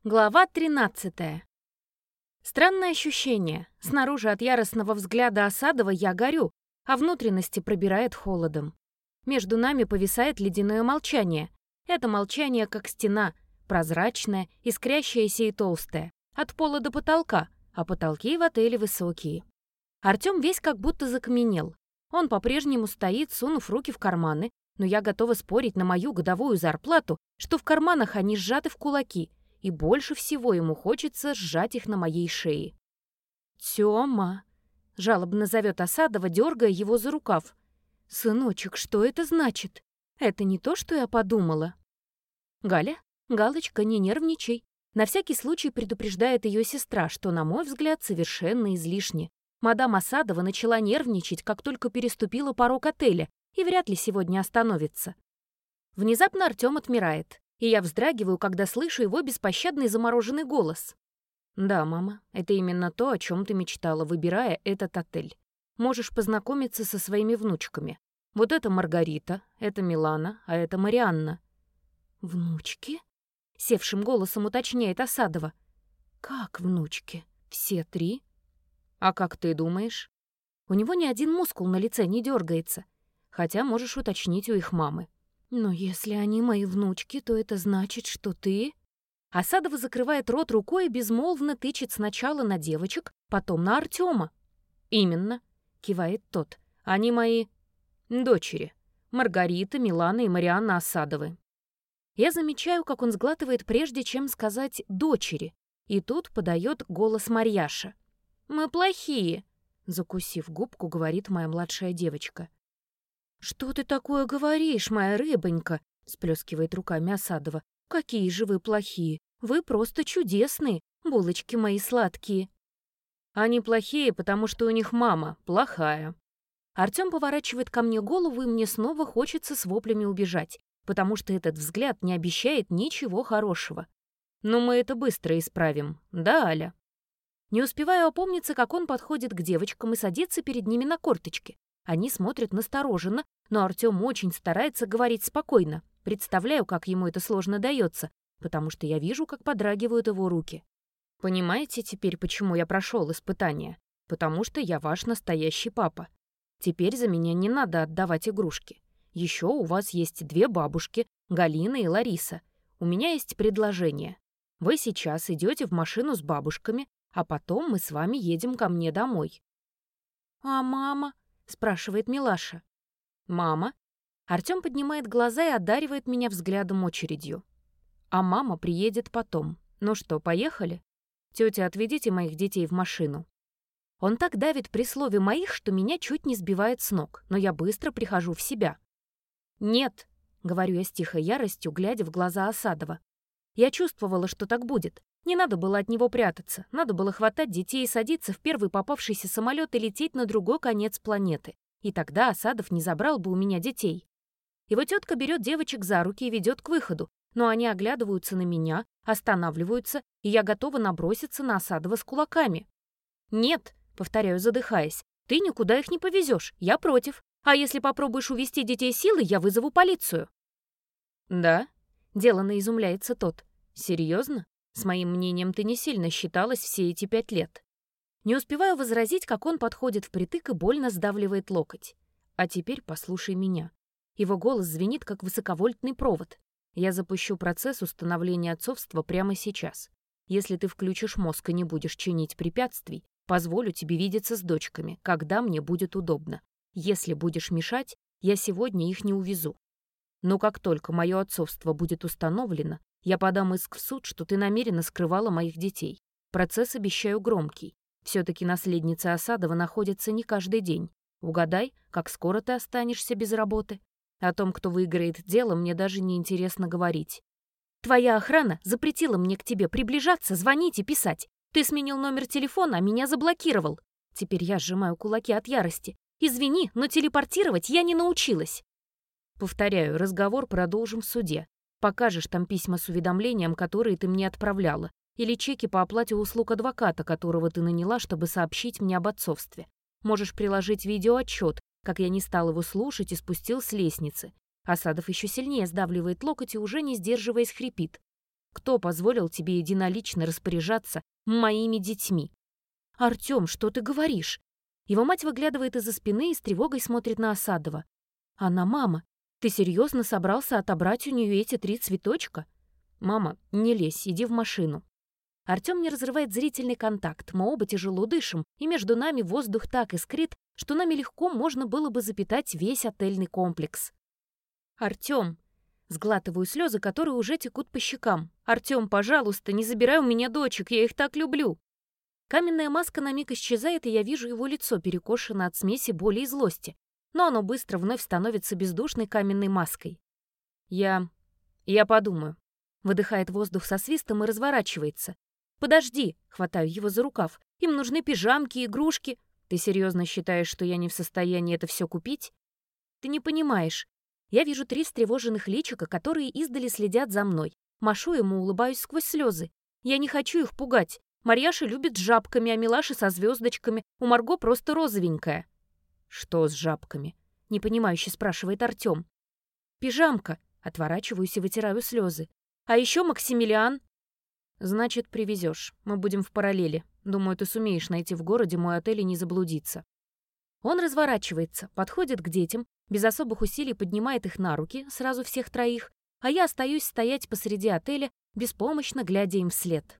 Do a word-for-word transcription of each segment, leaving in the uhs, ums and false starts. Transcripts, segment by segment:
Глава тринадцатая. Странное ощущение. Снаружи от яростного взгляда Осадова я горю, а внутренности пробирает холодом. Между нами повисает ледяное молчание. Это молчание как стена, прозрачная, искрящаяся и толстая, от пола до потолка, а потолки в отеле высокие. Артём весь как будто закаменел. Он по-прежнему стоит, сунув руки в карманы, но я готова спорить на мою годовую зарплату, что в карманах они сжаты в кулаки, и больше всего ему хочется сжать их на моей шее. «Тёма!» — жалобно зовет Осадова, дергая его за рукав. «Сыночек, что это значит? Это не то, что я подумала». «Галя, Галочка, не нервничай». На всякий случай предупреждает ее сестра, что, на мой взгляд, совершенно излишне. Мадам Осадова начала нервничать, как только переступила порог отеля, и вряд ли сегодня остановится. Внезапно Артём отмирает, и я вздрагиваю, когда слышу его беспощадный замороженный голос. «Да, мама, это именно то, о чем ты мечтала, выбирая этот отель. Можешь познакомиться со своими внучками. Вот это Маргарита, это Милана, а это Марианна». «Внучки?» — севшим голосом уточняет Осадова. «Как внучки? Все три?» «А как ты думаешь?» У него ни один мускул на лице не дергается, хотя можешь уточнить у их мамы. «Но если они мои внучки, то это значит, что ты...» Осадова закрывает рот рукой и безмолвно тычет сначала на девочек, потом на Артёма. «Именно», — кивает тот, — «они мои дочери. Маргарита, Милана и Марианна Осадовы». Я замечаю, как он сглатывает, прежде чем сказать «дочери», и тут подает голос Марьяша. «Мы плохие», — закусив губку, говорит моя младшая девочка. «Что ты такое говоришь, моя рыбонька?» — сплескивает руками Осадова. «Какие же вы плохие! Вы просто чудесные, булочки мои сладкие!» «Они плохие, потому что у них мама плохая». Артём поворачивает ко мне голову, и мне снова хочется с воплями убежать, потому что этот взгляд не обещает ничего хорошего. Но мы это быстро исправим, да, Аля? Не успеваю опомниться, как он подходит к девочкам и садится перед ними на корточки. Они смотрят настороженно, но Артём очень старается говорить спокойно. Представляю, как ему это сложно дается, потому что я вижу, как подрагивают его руки. Понимаете теперь, почему я прошел испытание? Потому что я ваш настоящий папа. Теперь за меня не надо отдавать игрушки. Еще у вас есть две бабушки, Галина и Лариса. У меня есть предложение. Вы сейчас идете в машину с бабушками, а потом мы с вами едем ко мне домой». «А мама?» — спрашивает Милаша. «Мама?» Артём поднимает глаза и одаривает меня взглядом очередью. «А мама приедет потом. Ну что, поехали? Тётя, отведите моих детей в машину». Он так давит при слове «моих», что меня чуть не сбивает с ног, но я быстро прихожу в себя. «Нет», — говорю я с тихой яростью, глядя в глаза Осадова. Я чувствовала, что так будет. Не надо было от него прятаться. Надо было хватать детей и садиться в первый попавшийся самолет и лететь на другой конец планеты. И тогда Осадов не забрал бы у меня детей. Его тетка берет девочек за руки и ведет к выходу, но они оглядываются на меня, останавливаются, и я готова наброситься на Осадова с кулаками. «Нет», — повторяю, задыхаясь, — «ты никуда их не повезешь, я против. А если попробуешь увести детей силой, я вызову полицию». «Да?» — деланно изумляется тот. «Серьезно? С моим мнением ты не сильно считалась все эти пять лет». Не успеваю возразить, как он подходит впритык и больно сдавливает локоть. «А теперь послушай меня». Его голос звенит, как высоковольтный провод. «Я запущу процесс установления отцовства прямо сейчас. Если ты включишь мозг и не будешь чинить препятствий, позволю тебе видеться с дочками, когда мне будет удобно. Если будешь мешать, я сегодня их не увезу. Но как только мое отцовство будет установлено, я подам иск в суд, что ты намеренно скрывала моих детей. Процесс обещаю громкий. Все-таки наследница Осадова находится не каждый день. Угадай, как скоро ты останешься без работы. О том, кто выиграет дело, мне даже не интересно говорить. Твоя охрана запретила мне к тебе приближаться, звонить и писать. Ты сменил номер телефона, а меня заблокировал. Теперь я сжимаю кулаки от ярости. Извини, но телепортировать я не научилась». Повторяю, разговор продолжим в суде. Покажешь там письма с уведомлением, которые ты мне отправляла, или чеки по оплате услуг адвоката, которого ты наняла, чтобы сообщить мне об отцовстве. Можешь приложить видеоотчет, как я не стал его слушать и спустил с лестницы. Осадов еще сильнее сдавливает локоть и, уже не сдерживаясь, хрипит. Кто позволил тебе единолично распоряжаться моими детьми?» «Артём, что ты говоришь?» Его мать выглядывает из-за спины и с тревогой смотрит на Осадова. «Она мама. Ты серьезно собрался отобрать у нее эти три цветочка?» «Мама, не лезь, иди в машину». Артём не разрывает зрительный контакт, мы оба тяжело дышим, и между нами воздух так искрит, что нами легко можно было бы запитать весь отельный комплекс. «Артём!» Сглатываю слезы, которые уже текут по щекам. «Артём, пожалуйста, не забирай у меня дочек, я их так люблю!» Каменная маска на миг исчезает, и я вижу его лицо, перекошено от смеси боли и злости. Но оно быстро вновь становится бездушной каменной маской. «Я... я подумаю». Выдыхает воздух со свистом и разворачивается. «Подожди!» — хватаю его за рукав. «Им нужны пижамки, игрушки. Ты серьезно считаешь, что я не в состоянии это все купить?» «Ты не понимаешь. Я вижу три встревоженных личика, которые издали следят за мной. Машу ему, улыбаюсь сквозь слезы. Я не хочу их пугать. Марьяша любит с жабками, а Милаша со звездочками. У Марго просто розовенькая». «Что с жабками?» — непонимающе спрашивает Артём. «Пижамка». Отворачиваюсь и вытираю слезы. «А еще Максимилиан». «Значит, привезешь. Мы будем в параллели. Думаю, ты сумеешь найти в городе мой отель и не заблудиться». Он разворачивается, подходит к детям, без особых усилий поднимает их на руки, сразу всех троих, а я остаюсь стоять посреди отеля, беспомощно глядя им вслед.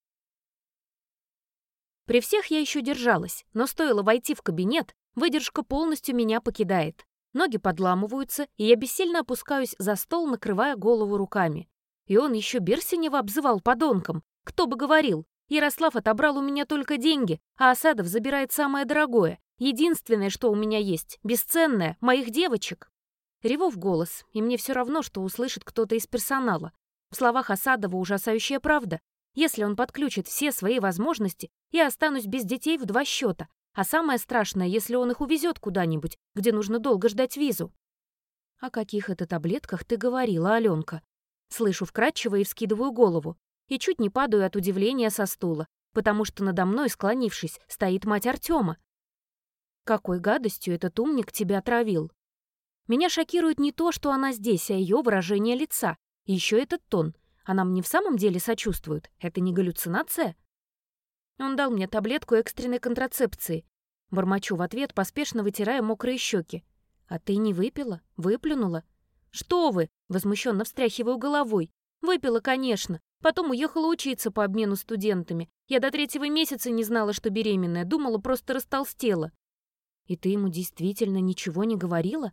При всех я еще держалась, но стоило войти в кабинет, выдержка полностью меня покидает. Ноги подламываются, и я бессильно опускаюсь за стол, накрывая голову руками. И он еще Берсенева обзывал подонком. Кто бы говорил, Ярослав отобрал у меня только деньги, а Осадов забирает самое дорогое, единственное, что у меня есть, бесценное, моих девочек. Реву в голос, и мне все равно, что услышит кто-то из персонала. В словах Осадова ужасающая правда. Если он подключит все свои возможности, я останусь без детей в два счета. А самое страшное, если он их увезет куда-нибудь, где нужно долго ждать визу. «О каких это таблетках ты говорила, Аленка?» Слышу вкратчиво и вскидываю голову. И чуть не падаю от удивления со стула, потому что надо мной, склонившись, стоит мать Артема. «Какой гадостью этот умник тебя отравил?» Меня шокирует не то, что она здесь, а ее выражение лица. И еще этот тон. Она мне в самом деле сочувствует. Это не галлюцинация? Он дал мне таблетку экстренной контрацепции. Бормочу в ответ, поспешно вытирая мокрые щеки. «А ты не выпила? Выплюнула?» «Что вы?» — возмущенно встряхиваю головой. «Выпила, конечно. Потом уехала учиться по обмену студентами. Я до третьего месяца не знала, что беременная. Думала, просто растолстела». «И ты ему действительно ничего не говорила?»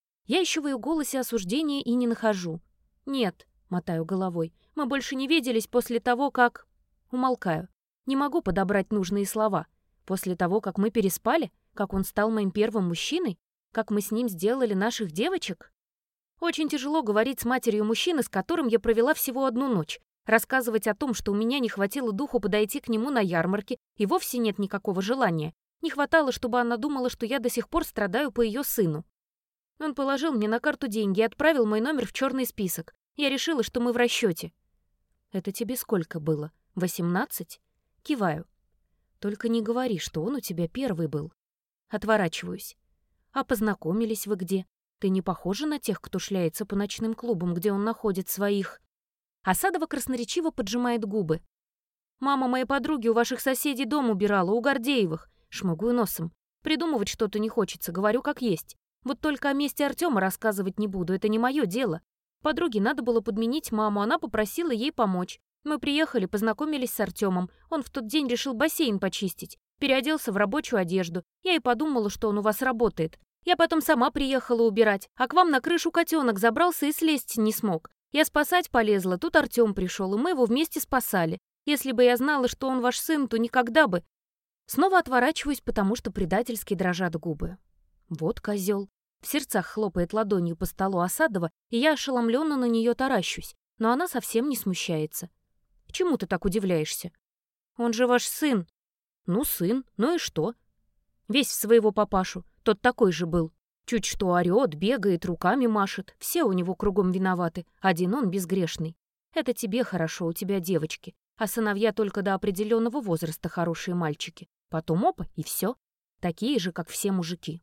Я ищу в ее голосе осуждения и не нахожу. «Нет», — мотаю головой, — «мы больше не виделись после того, как...» Умолкаю. Не могу подобрать нужные слова. После того, как мы переспали? Как он стал моим первым мужчиной? Как мы с ним сделали наших девочек? Очень тяжело говорить с матерью мужчины, с которым я провела всего одну ночь. Рассказывать о том, что у меня не хватило духу подойти к нему на ярмарке, и вовсе нет никакого желания. Не хватало, чтобы она думала, что я до сих пор страдаю по ее сыну. Он положил мне на карту деньги и отправил мой номер в черный список. Я решила, что мы в расчете. «Это тебе сколько было? Восемнадцать?» Киваю. «Только не говори, что он у тебя первый был». Отворачиваюсь. «А познакомились вы где? Ты не похожа на тех, кто шляется по ночным клубам, где он находит своих...» Осадова красноречиво поджимает губы. «Мама моей подруги у ваших соседей дом убирала, у Гордеевых». Шмыгаю носом. Придумывать что-то не хочется, говорю как есть. Вот только о месте Артема рассказывать не буду, это не мое дело. Подруге надо было подменить маму, она попросила ей помочь. Мы приехали, познакомились с Артемом. Он в тот день решил бассейн почистить. Переоделся в рабочую одежду. Я и подумала, что он у вас работает. Я потом сама приехала убирать, а к вам на крышу котенок забрался и слезть не смог. Я спасать полезла, тут Артем пришел, и мы его вместе спасали. Если бы я знала, что он ваш сын, то никогда бы... Снова отворачиваюсь, потому что предательски дрожат губы. Вот козел. В сердцах хлопает ладонью по столу Осадова, и я ошеломленно на нее таращусь, но она совсем не смущается. Чему ты так удивляешься? Он же ваш сын. Ну, сын, ну и что? Весь в своего папашу, тот такой же был. Чуть что орёт, бегает, руками машет. Все у него кругом виноваты, один он безгрешный. Это тебе хорошо, у тебя девочки, а сыновья только до определенного возраста хорошие мальчики. Потом опа, и все. Такие же, как все мужики.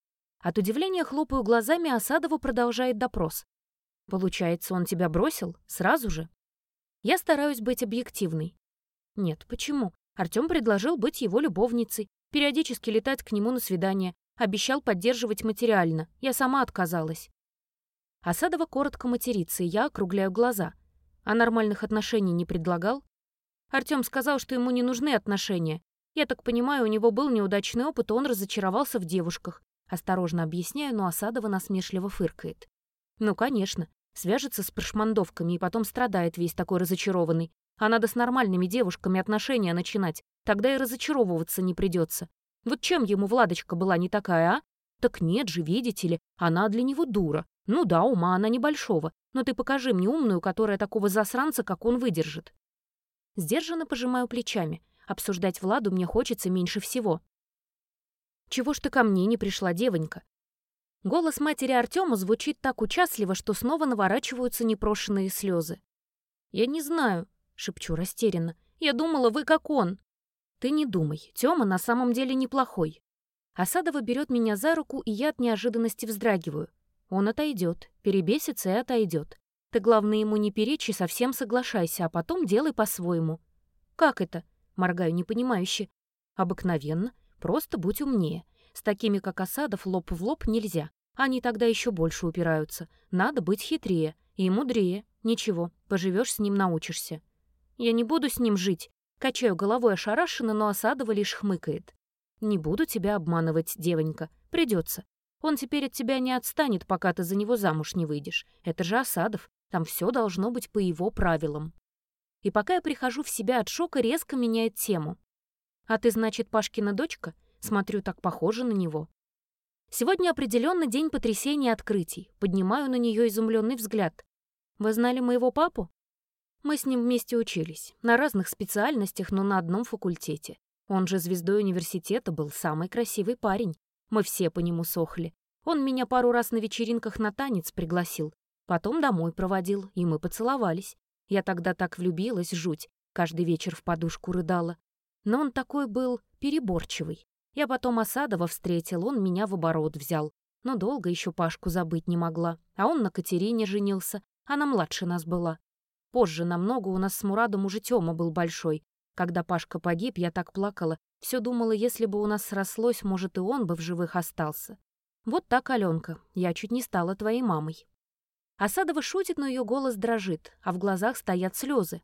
От удивления хлопаю глазами, а Осадова продолжает допрос. Получается, он тебя бросил? Сразу же? Я стараюсь быть объективной. Нет, почему? Артём предложил быть его любовницей, периодически летать к нему на свидание, обещал поддерживать материально. Я сама отказалась. Асадова коротко матерится, и я округляю глаза. А нормальных отношений не предлагал? Артём сказал, что ему не нужны отношения. Я так понимаю, у него был неудачный опыт, и он разочаровался в девушках. Осторожно объясняю, но Асадова насмешливо фыркает. Ну, конечно, свяжется с прошмандовками и потом страдает весь такой разочарованный. А надо с нормальными девушками отношения начинать, тогда и разочаровываться не придется. Вот чем ему Владочка была не такая, а? Так нет же, видите ли, она для него дура. Ну да, ума она небольшого, но ты покажи мне умную, которая такого засранца, как он, выдержит. Сдержанно пожимаю плечами. Обсуждать Владу мне хочется меньше всего. «Чего ж ты ко мне не пришла, девонька?» Голос матери Артёма звучит так участливо, что снова наворачиваются непрошенные слезы. «Я не знаю», — шепчу растерянно. «Я думала, вы как он». «Ты не думай, Тёма на самом деле неплохой». Асадова берет меня за руку, и я от неожиданности вздрагиваю. Он отойдет, перебесится и отойдет. Ты, главное, ему не перечь и совсем соглашайся, а потом делай по-своему. «Как это?» — моргаю непонимающе. «Обыкновенно. Просто будь умнее. С такими, как Асадов, лоб в лоб нельзя. Они тогда еще больше упираются. Надо быть хитрее и мудрее. Ничего, поживешь с ним, научишься». «Я не буду с ним жить». Качаю головой ошарашенно, но Асадова лишь хмыкает. «Не буду тебя обманывать, девонька. Придется. Он теперь от тебя не отстанет, пока ты за него замуж не выйдешь. Это же Асадов. Там все должно быть по его правилам». И пока я прихожу в себя от шока, резко меняет тему. «А ты, значит, Пашкина дочка?» Смотрю, так похоже на него. Сегодня определенно день потрясений и открытий. Поднимаю на нее изумленный взгляд. «Вы знали моего папу?» Мы с ним вместе учились. На разных специальностях, но на одном факультете. Он же звездой университета был, самый красивый парень. Мы все по нему сохли. Он меня пару раз на вечеринках на танец пригласил. Потом домой проводил, и мы поцеловались. Я тогда так влюбилась, жуть. Каждый вечер в подушку рыдала. Но он такой был переборчивый. Я потом Асадова встретил, он меня в оборот взял. Но долго еще Пашку забыть не могла. А он на Катерине женился. Она младше нас была. Позже намного у нас с Мурадом уже Тёма был большой. Когда Пашка погиб, я так плакала. Все думала, если бы у нас срослось, может, и он бы в живых остался. Вот так, Аленка, я чуть не стала твоей мамой. Асадова шутит, но ее голос дрожит, а в глазах стоят слезы.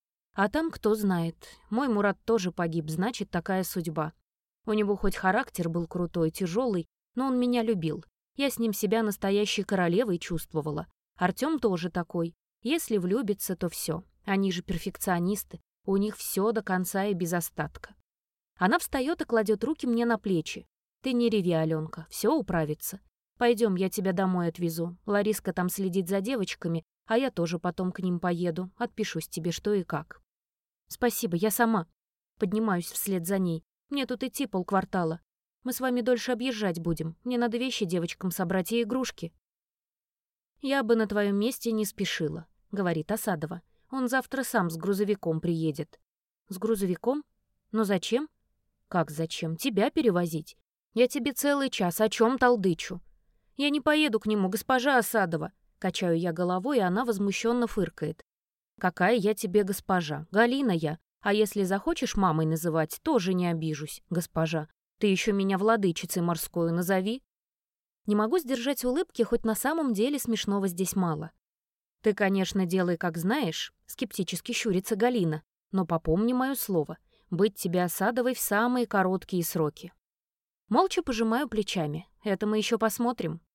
А там кто знает. Мой Мурад тоже погиб, значит, такая судьба. У него хоть характер был крутой, тяжелый, но он меня любил. Я с ним себя настоящей королевой чувствовала. Артём тоже такой. Если влюбится, то все. Они же перфекционисты. У них все до конца и без остатка. Она встает и кладет руки мне на плечи. Ты не реви, Аленка, все управится. Пойдем, я тебя домой отвезу. Лариска там следит за девочками, а я тоже потом к ним поеду. Отпишусь тебе, что и как. Спасибо, я сама. Поднимаюсь вслед за ней. Мне тут идти полквартала. Мы с вами дольше объезжать будем. Мне надо вещи девочкам собрать и игрушки. Я бы на твоем месте не спешила, говорит Асадова. Он завтра сам с грузовиком приедет. С грузовиком? Но зачем? Как зачем? Тебя перевозить? Я тебе целый час о чем толдычу? Я не поеду к нему, госпожа Асадова. Качаю я головой, и она возмущенно фыркает. Какая я тебе госпожа? Галина я. А если захочешь мамой называть, тоже не обижусь, госпожа. Ты еще меня владычицей морской назови. Не могу сдержать улыбки, хоть на самом деле смешного здесь мало. Ты, конечно, делай, как знаешь, скептически щурится Галина, но попомни мое слово, быть тебе Асадовой в самые короткие сроки. Молча пожимаю плечами. Это мы еще посмотрим.